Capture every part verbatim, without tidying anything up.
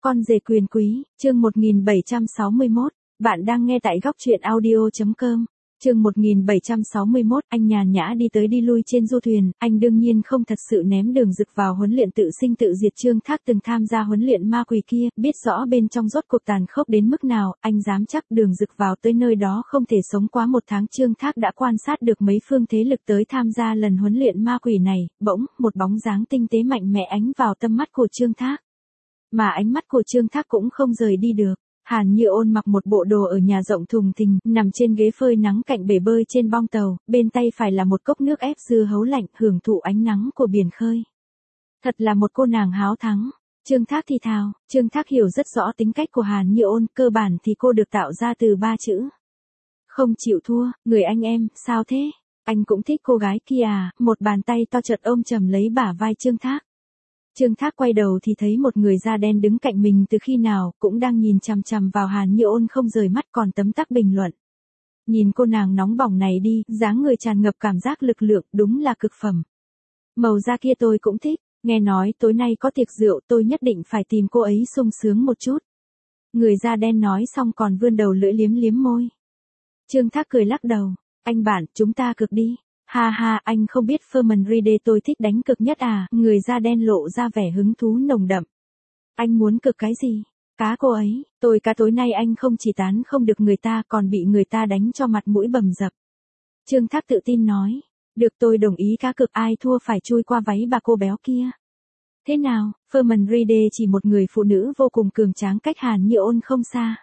Con rể quyền quý, chương một nghìn bảy trăm sáu mươi mốt, bạn đang nghe tại góc truyện audio chấm com. Chương một nghìn bảy trăm sáu mươi mốt, anh nhàn nhã đi tới đi lui trên du thuyền, anh đương nhiên không thật sự ném Đường Dực vào huấn luyện tự sinh tự diệt. Trương Thác từng tham gia huấn luyện ma quỷ kia, biết rõ bên trong rốt cuộc tàn khốc đến mức nào, anh dám chắc Đường Dực vào tới nơi đó không thể sống quá một tháng. Trương Thác đã quan sát được mấy phương thế lực tới tham gia lần huấn luyện ma quỷ này, bỗng, một bóng dáng tinh tế mạnh mẽ ánh vào tâm mắt của Trương Thác. Mà ánh mắt của Trương Thác cũng không rời đi được. Hàn Như Ôn mặc một bộ đồ ở nhà rộng thùng thình, nằm trên ghế phơi nắng cạnh bể bơi trên bong tàu, bên tay phải là một cốc nước ép dưa hấu lạnh, hưởng thụ ánh nắng của biển khơi. Thật là một cô nàng háo thắng. Trương Thác thì thào, Trương Thác hiểu rất rõ tính cách của Hàn Như Ôn, cơ bản thì cô được tạo ra từ ba chữ. Không chịu thua. Người anh em, sao thế? Anh cũng thích cô gái kia à? Một bàn tay to chợt ôm chầm lấy bả vai Trương Thác. Trương Thác quay đầu thì thấy một người da đen đứng cạnh mình từ khi nào, cũng đang nhìn chằm chằm vào Hàn Như Ôn không rời mắt, còn tấm tắc bình luận. Nhìn cô nàng nóng bỏng này đi, dáng người tràn ngập cảm giác lực lượng, đúng là cực phẩm. Màu da kia tôi cũng thích, nghe nói tối nay có tiệc rượu, tôi nhất định phải tìm cô ấy sung sướng một chút. Người da đen nói xong còn vươn đầu lưỡi liếm liếm môi. Trương Thác cười lắc đầu, anh bạn, chúng ta cực đi. Ha ha, anh không biết Ferman Ride tôi thích đánh cực nhất à? Người da đen lộ ra vẻ hứng thú nồng đậm. Anh muốn cực cái gì? Cá cô ấy, tôi cá tối nay anh không chỉ tán không được người ta còn bị người ta đánh cho mặt mũi bầm dập. Trương Thác tự tin nói, được, tôi đồng ý cá cực, ai thua phải chui qua váy bà cô béo kia. Thế nào, Ferman Ride chỉ một người phụ nữ vô cùng cường tráng cách Hàn Như Ôn không xa.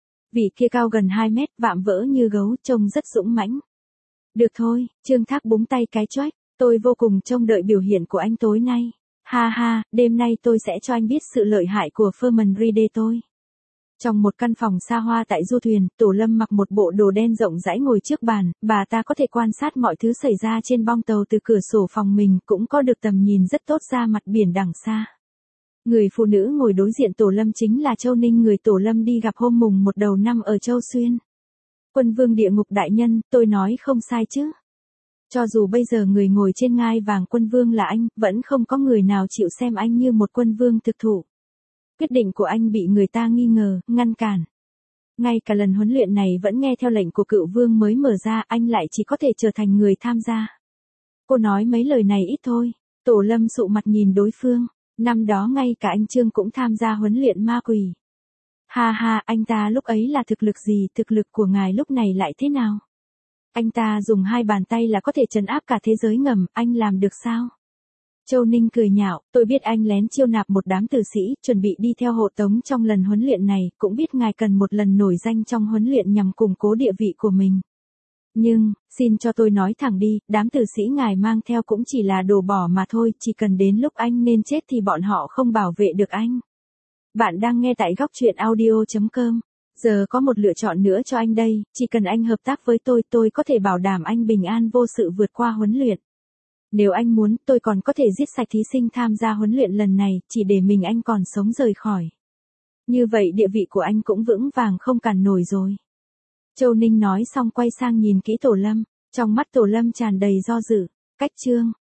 Vị kia cao gần hai mét, vạm vỡ như gấu, trông rất dũng mãnh. Được thôi, Trương Thác búng tay cái choách, tôi vô cùng trông đợi biểu hiện của anh tối nay. Ha ha, đêm nay tôi sẽ cho anh biết sự lợi hại của Ferman Ride tôi. Trong một căn phòng xa hoa tại du thuyền, Tổ Lâm mặc một bộ đồ đen rộng rãi ngồi trước bàn, bà ta có thể quan sát mọi thứ xảy ra trên bong tàu từ cửa sổ phòng mình, cũng có được tầm nhìn rất tốt ra mặt biển đằng xa. Người phụ nữ ngồi đối diện Tổ Lâm chính là Châu Ninh, người Tổ Lâm đi gặp hôm mùng một đầu năm ở Châu Xuyên. Quân vương địa ngục đại nhân, tôi nói không sai chứ? Cho dù bây giờ người ngồi trên ngai vàng quân vương là anh, vẫn không có người nào chịu xem anh như một quân vương thực thụ. Quyết định của anh bị người ta nghi ngờ, ngăn cản. Ngay cả lần huấn luyện này vẫn nghe theo lệnh của cựu vương mới mở ra, anh lại chỉ có thể trở thành người tham gia. Cô nói mấy lời này ít thôi. Tổ Lâm sụ mặt nhìn đối phương. Năm đó ngay cả anh Trương cũng tham gia huấn luyện ma quỷ. Ha ha, anh ta lúc ấy là thực lực gì, thực lực của ngài lúc này lại thế nào? Anh ta dùng hai bàn tay là có thể trấn áp cả thế giới ngầm, anh làm được sao? Châu Ninh cười nhạo, tôi biết anh lén chiêu nạp một đám tử sĩ, chuẩn bị đi theo hộ tống trong lần huấn luyện này, cũng biết ngài cần một lần nổi danh trong huấn luyện nhằm củng cố địa vị của mình. Nhưng, xin cho tôi nói thẳng đi, đám tử sĩ ngài mang theo cũng chỉ là đồ bỏ mà thôi, chỉ cần đến lúc anh nên chết thì bọn họ không bảo vệ được anh. Bạn đang nghe tại góc truyện audio chấm com. Giờ có một lựa chọn nữa cho anh đây, chỉ cần anh hợp tác với tôi, tôi có thể bảo đảm anh bình an vô sự vượt qua huấn luyện. Nếu anh muốn, tôi còn có thể giết sạch thí sinh tham gia huấn luyện lần này, chỉ để mình anh còn sống rời khỏi. Như vậy địa vị của anh cũng vững vàng không cản nổi rồi. Châu Ninh nói xong quay sang nhìn kỹ Tổ Lâm, trong mắt Tổ Lâm tràn đầy do dự. Cách chương